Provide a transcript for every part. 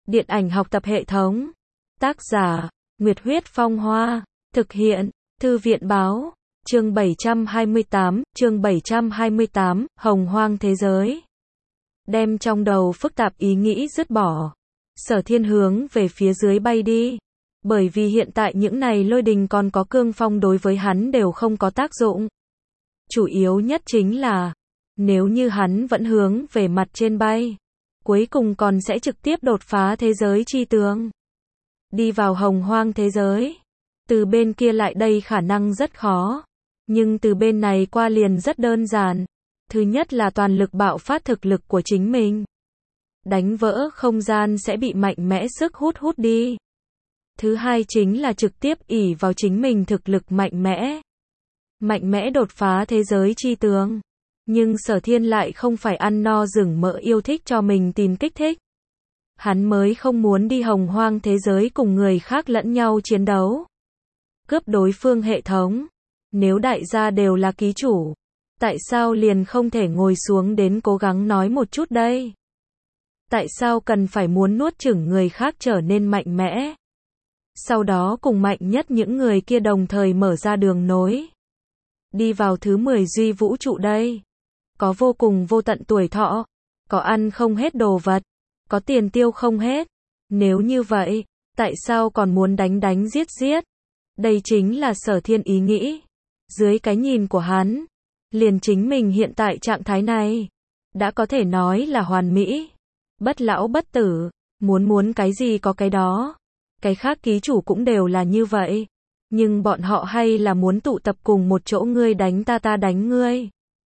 Điện ảnh học tập hệ thống. Tác giả, Nguyệt Huyết Phong Hoa. Thực hiện, Thư viện Báo. Chương 728, Hồng Hoang Thế Giới. Đem trong đầu phức tạp ý nghĩ dứt bỏ. Sở Thiên hướng về phía dưới bay đi. Bởi vì hiện tại những này lôi đình còn có cương phong đối với hắn đều không có tác dụng. Chủ yếu nhất chính là, nếu như hắn vẫn hướng về mặt trên bay, cuối cùng còn sẽ trực tiếp đột phá thế giới chi tường. Đi vào hồng hoang thế giới. Từ bên kia lại đây khả năng rất khó. Nhưng từ bên này qua liền rất đơn giản. Thứ nhất là toàn lực bạo phát thực lực của chính mình. Đánh vỡ không gian sẽ bị mạnh mẽ sức hút đi. Thứ hai chính là trực tiếp ỷ vào chính mình thực lực mạnh mẽ. Mạnh mẽ đột phá thế giới chi tường. Nhưng Sở Thiên lại không phải ăn no rừng mỡ yêu thích cho mình tìm kích thích. Hắn mới không muốn đi hồng hoang thế giới cùng người khác lẫn nhau chiến đấu. Cướp đối phương hệ thống. Nếu đại gia đều là ký chủ, tại sao liền không thể ngồi xuống đến cố gắng nói một chút đây? Tại sao cần phải muốn nuốt chửng người khác trở nên mạnh mẽ? Sau đó cùng mạnh nhất những người kia đồng thời mở ra đường nối. Đi vào thứ 10 duy vũ trụ đây. Có vô cùng vô tận tuổi thọ. Có ăn không hết đồ vật. Có tiền tiêu không hết. Nếu như vậy, tại sao còn muốn đánh giết? Đây chính là Sở Thiên ý nghĩ. Dưới cái nhìn của hắn, liền chính mình hiện tại trạng thái này, đã có thể nói là hoàn mỹ. Bất lão bất tử, muốn cái gì có cái đó. Cái khác ký chủ cũng đều là như vậy. Nhưng bọn họ hay là muốn tụ tập cùng một chỗ, ngươi đánh ta đánh ngươi.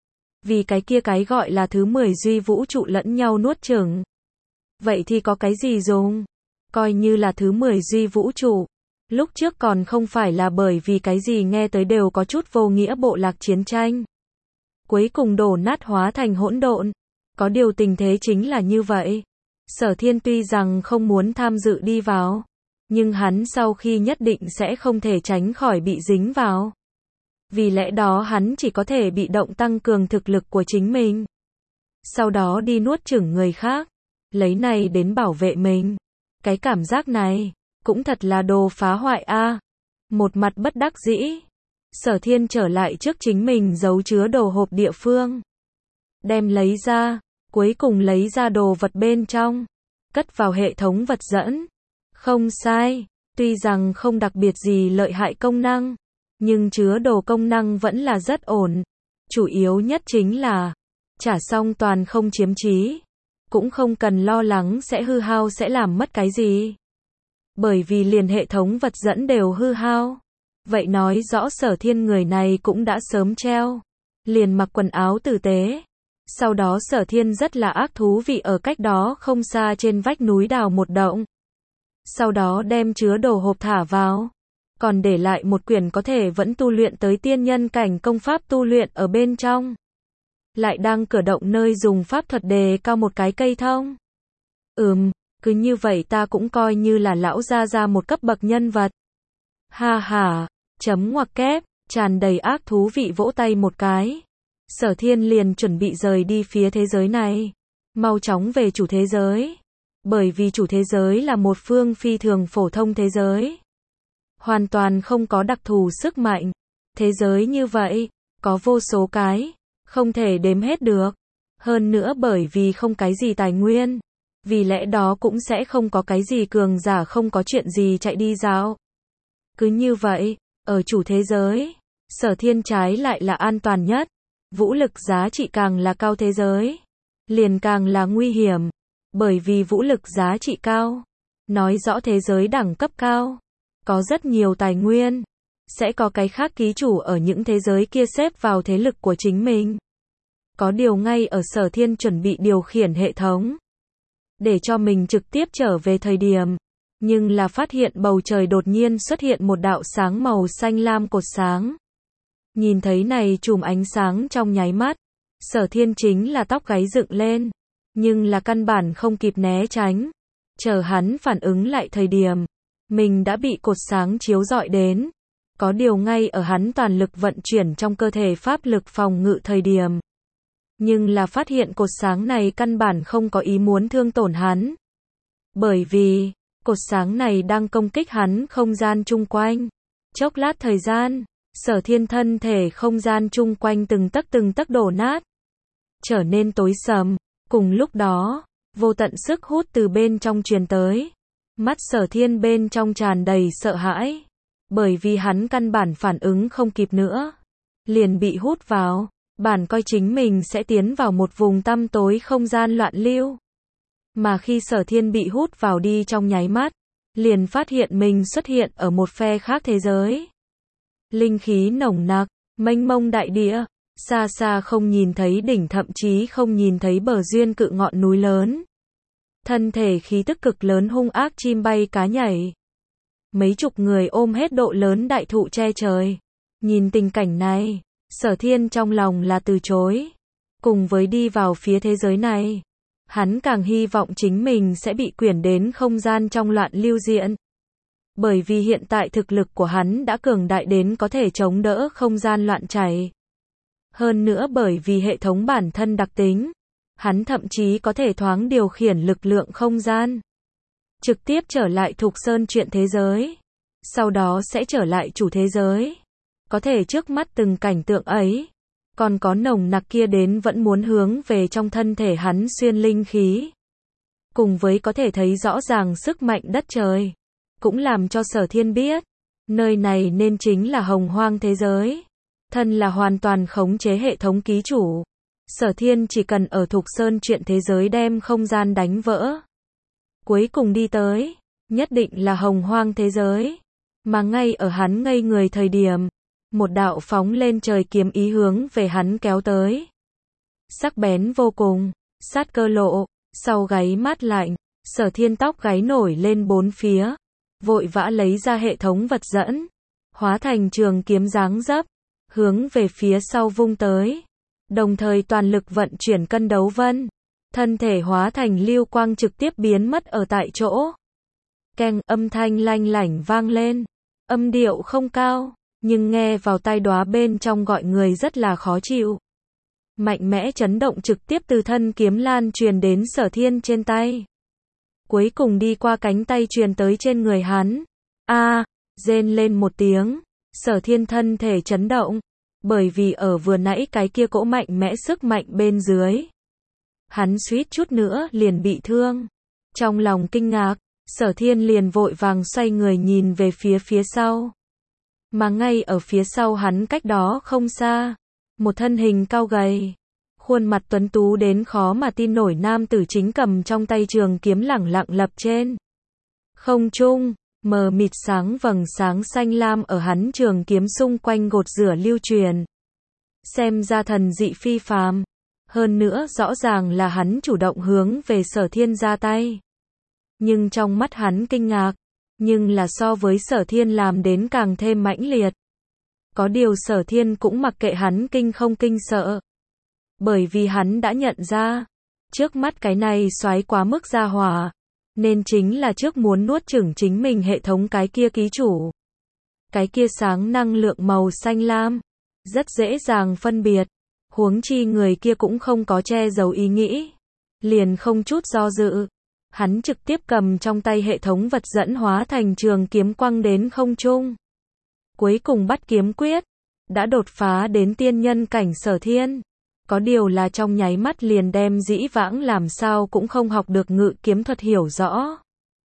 Vì cái kia cái gọi là thứ 10 duy vũ trụ lẫn nhau nuốt chửng. Vậy thì có cái gì dùng? Coi như là thứ 10 duy vũ trụ. Lúc trước còn không phải là bởi vì cái gì nghe tới đều có chút vô nghĩa bộ lạc chiến tranh. Cuối cùng đổ nát hóa thành hỗn độn. Có điều tình thế chính là như vậy. Sở Thiên tuy rằng không muốn tham dự đi vào, nhưng hắn sau khi nhất định sẽ không thể tránh khỏi bị dính vào. Vì lẽ đó hắn chỉ có thể bị động tăng cường thực lực của chính mình. Sau đó đi nuốt chửng người khác. Lấy này đến bảo vệ mình. Cái cảm giác này, cũng thật là đồ phá hoại a. Một mặt bất đắc dĩ. Sở Thiên trở lại trước chính mình giấu chứa đồ hộp địa phương. Đem lấy ra, cuối cùng lấy ra đồ vật bên trong. Cất vào hệ thống vật dẫn. Không sai, tuy rằng không đặc biệt gì lợi hại công năng, nhưng chứa đồ công năng vẫn là rất ổn. Chủ yếu nhất chính là, trả xong toàn không chiếm trí. Cũng không cần lo lắng sẽ hư hao sẽ làm mất cái gì. Bởi vì liền hệ thống vật dẫn đều hư hao. Vậy nói rõ Sở Thiên người này cũng đã sớm treo. Liền mặc quần áo tử tế. Sau đó Sở Thiên rất là ác thú vị ở cách đó không xa trên vách núi đào một động. Sau đó đem chứa đồ hộp thả vào. Còn để lại một quyển có thể vẫn tu luyện tới tiên nhân cảnh công pháp tu luyện ở bên trong. Lại đang cử động nơi dùng pháp thuật đề cao một cái cây thông. Cứ như vậy ta cũng coi như là lão ra một cấp bậc nhân vật. Ha ha, chấm ngoặc kép, tràn đầy ác thú vị vỗ tay một cái. Sở Thiên liền chuẩn bị rời đi phía thế giới này. Mau chóng về chủ thế giới. Bởi vì chủ thế giới là một phương phi thường phổ thông thế giới. Hoàn toàn không có đặc thù sức mạnh. Thế giới như vậy, có vô số cái, không thể đếm hết được. Hơn nữa bởi vì không cái gì tài nguyên. Vì lẽ đó cũng sẽ không có cái gì cường giả không có chuyện gì chạy đi dạo. Cứ như vậy, ở chủ thế giới, Sở Thiên trái lại là an toàn nhất. Vũ lực giá trị càng là cao thế giới, liền càng là nguy hiểm. Bởi vì vũ lực giá trị cao, nói rõ thế giới đẳng cấp cao, có rất nhiều tài nguyên, sẽ có cái khác ký chủ ở những thế giới kia xếp vào thế lực của chính mình. Có điều ngay ở Sở Thiên chuẩn bị điều khiển hệ thống, để cho mình trực tiếp trở về thời điểm, nhưng là phát hiện bầu trời đột nhiên xuất hiện một đạo sáng màu xanh lam cột sáng. Nhìn thấy này chùm ánh sáng trong nháy mắt, Sở Thiên chính là tóc gáy dựng lên, nhưng là căn bản không kịp né tránh. Chờ hắn phản ứng lại thời điểm, mình đã bị cột sáng chiếu rọi đến. Có điều ngay ở hắn toàn lực vận chuyển trong cơ thể pháp lực phòng ngự thời điểm, nhưng là phát hiện cột sáng này căn bản không có ý muốn thương tổn hắn. Bởi vì, cột sáng này đang công kích hắn không gian chung quanh. Chốc lát thời gian, Sở Thiên thân thể không gian chung quanh từng tấc đổ nát, trở nên tối sầm. Cùng lúc đó, vô tận sức hút từ bên trong truyền tới. Mắt Sở Thiên bên trong tràn đầy sợ hãi, bởi vì hắn căn bản phản ứng không kịp nữa, liền bị hút vào. Bản coi chính mình sẽ tiến vào một vùng tăm tối không gian loạn lưu. Mà khi Sở Thiên bị hút vào đi trong nháy mắt, liền phát hiện mình xuất hiện ở một phe khác thế giới. Linh khí nồng nặc, mênh mông đại địa, xa xa không nhìn thấy đỉnh, thậm chí không nhìn thấy bờ duyên cự ngọn núi lớn. Thân thể khí tức cực lớn hung ác chim bay cá nhảy. Mấy chục người ôm hết độ lớn đại thụ che trời. Nhìn tình cảnh này, Sở Thiên trong lòng là từ chối. Cùng với đi vào phía thế giới này, hắn càng hy vọng chính mình sẽ bị quyển đến không gian trong loạn lưu diện. Bởi vì hiện tại thực lực của hắn đã cường đại đến có thể chống đỡ không gian loạn chảy. Hơn nữa bởi vì hệ thống bản thân đặc tính, hắn thậm chí có thể thoáng điều khiển lực lượng không gian, trực tiếp trở lại Thục Sơn chuyện thế giới, sau đó sẽ trở lại chủ thế giới. Có thể trước mắt từng cảnh tượng ấy, còn có nồng nặc kia đến vẫn muốn hướng về trong thân thể hắn xuyên linh khí. Cùng với có thể thấy rõ ràng sức mạnh đất trời, cũng làm cho Sở Thiên biết, nơi này nên chính là hồng hoang thế giới. Thân là hoàn toàn khống chế hệ thống ký chủ, Sở Thiên chỉ cần ở Thục Sơn chuyện thế giới đem không gian đánh vỡ, cuối cùng đi tới, nhất định là hồng hoang thế giới. Mà ngay ở hắn ngây người thời điểm, một đạo phóng lên trời kiếm ý hướng về hắn kéo tới. Sắc bén vô cùng, sát cơ lộ, sau gáy mát lạnh, Sở Thiên tóc gáy nổi lên bốn phía, vội vã lấy ra hệ thống vật dẫn, hóa thành trường kiếm dáng dấp, hướng về phía sau vung tới. Đồng thời toàn lực vận chuyển cân đấu vân, thân thể hóa thành lưu quang trực tiếp biến mất ở tại chỗ. Keng, âm thanh lanh lảnh vang lên, âm điệu không cao, nhưng nghe vào tai đóa bên trong gọi người rất là khó chịu. Mạnh mẽ chấn động trực tiếp từ thân kiếm lan truyền đến Sở Thiên trên tay. Cuối cùng đi qua cánh tay truyền tới trên người hắn. Rên lên một tiếng, Sở Thiên thân thể chấn động, bởi vì ở vừa nãy cái kia cỗ mạnh mẽ sức mạnh bên dưới, hắn suýt chút nữa liền bị thương. Trong lòng kinh ngạc, Sở Thiên liền vội vàng xoay người nhìn về phía sau. Mà ngay ở phía sau hắn cách đó không xa, một thân hình cao gầy, khuôn mặt tuấn tú đến khó mà tin nổi nam tử chính cầm trong tay trường kiếm lẳng lặng lập trên không trung, mờ mịt sáng vầng sáng xanh lam ở hắn trường kiếm xung quanh gột rửa lưu truyền. Xem ra thần dị phi phàm, hơn nữa rõ ràng là hắn chủ động hướng về Sở Thiên ra tay. Nhưng trong mắt hắn kinh ngạc, nhưng là so với Sở Thiên làm đến càng thêm mãnh liệt. Có điều Sở Thiên cũng mặc kệ hắn kinh không kinh sợ. Bởi vì hắn đã nhận ra, trước mắt cái này xoáy quá mức ra hỏa, nên chính là trước muốn nuốt chửng chính mình hệ thống cái kia ký chủ. Cái kia sáng năng lượng màu xanh lam, rất dễ dàng phân biệt, huống chi người kia cũng không có che giấu ý nghĩ. Liền không chút do dự, hắn trực tiếp cầm trong tay hệ thống vật dẫn hóa thành trường kiếm quăng đến không trung. Cuối cùng bắt kiếm quyết, đã đột phá đến tiên nhân cảnh Sở Thiên. Có điều là trong nháy mắt liền đem dĩ vãng làm sao cũng không học được ngự kiếm thuật hiểu rõ.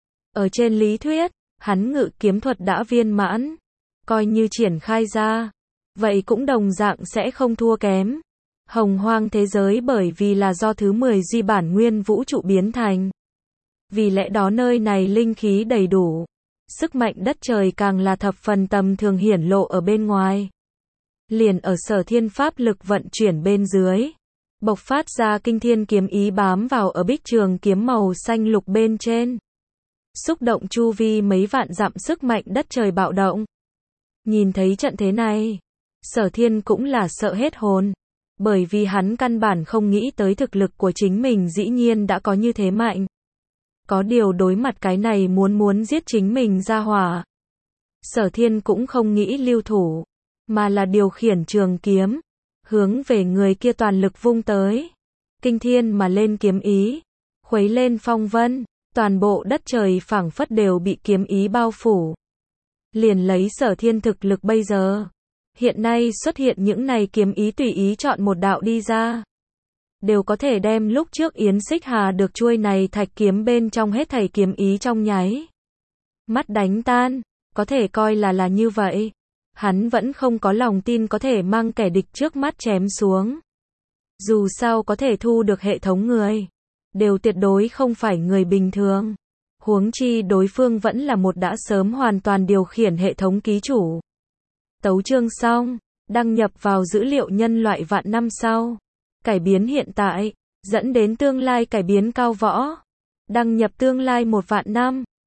Ở trên lý thuyết, hắn ngự kiếm thuật đã viên mãn, coi như triển khai ra, vậy cũng đồng dạng sẽ không thua kém. Hồng hoang thế giới bởi vì là do thứ 10 duy bản nguyên vũ trụ biến thành. Vì lẽ đó nơi này linh khí đầy đủ, sức mạnh đất trời càng là thập phần tầm thường hiển lộ ở bên ngoài. Liền ở Sở Thiên pháp lực vận chuyển bên dưới, bộc phát ra kinh thiên kiếm ý bám vào ở bích trường kiếm màu xanh lục bên trên. Xúc động chu vi mấy vạn dặm sức mạnh đất trời bạo động. Nhìn thấy trận thế này, Sở Thiên cũng là sợ hết hồn, bởi vì hắn căn bản không nghĩ tới thực lực của chính mình dĩ nhiên đã có như thế mạnh. Có điều đối mặt cái này muốn giết chính mình ra hỏa, Sở Thiên cũng không nghĩ lưu thủ, mà là điều khiển trường kiếm, hướng về người kia toàn lực vung tới. Kinh thiên mà lên kiếm ý, khuấy lên phong vân, Toàn bộ đất trời phảng phất đều bị kiếm ý bao phủ. Liền lấy Sở Thiên thực lực bây giờ. Hiện nay xuất hiện những này kiếm ý tùy ý chọn một đạo đi ra. Đều có thể đem lúc trước Yến Xích Hà được chuôi này thạch kiếm bên trong hết thảy kiếm ý trong nháy mắt đánh tan. Có thể coi là như vậy. Hắn vẫn không có lòng tin có thể mang kẻ địch trước mắt chém xuống. Dù sao có thể thu được hệ thống người. Đều tuyệt đối không phải người bình thường. Huống chi đối phương vẫn là một đã sớm hoàn toàn điều khiển hệ thống ký chủ. Tấu chương xong. Đăng nhập vào dữ liệu nhân loại vạn năm sau. Cải biến hiện tại. Dẫn đến tương lai cải biến cao võ. Đăng nhập tương lai 1 vạn năm.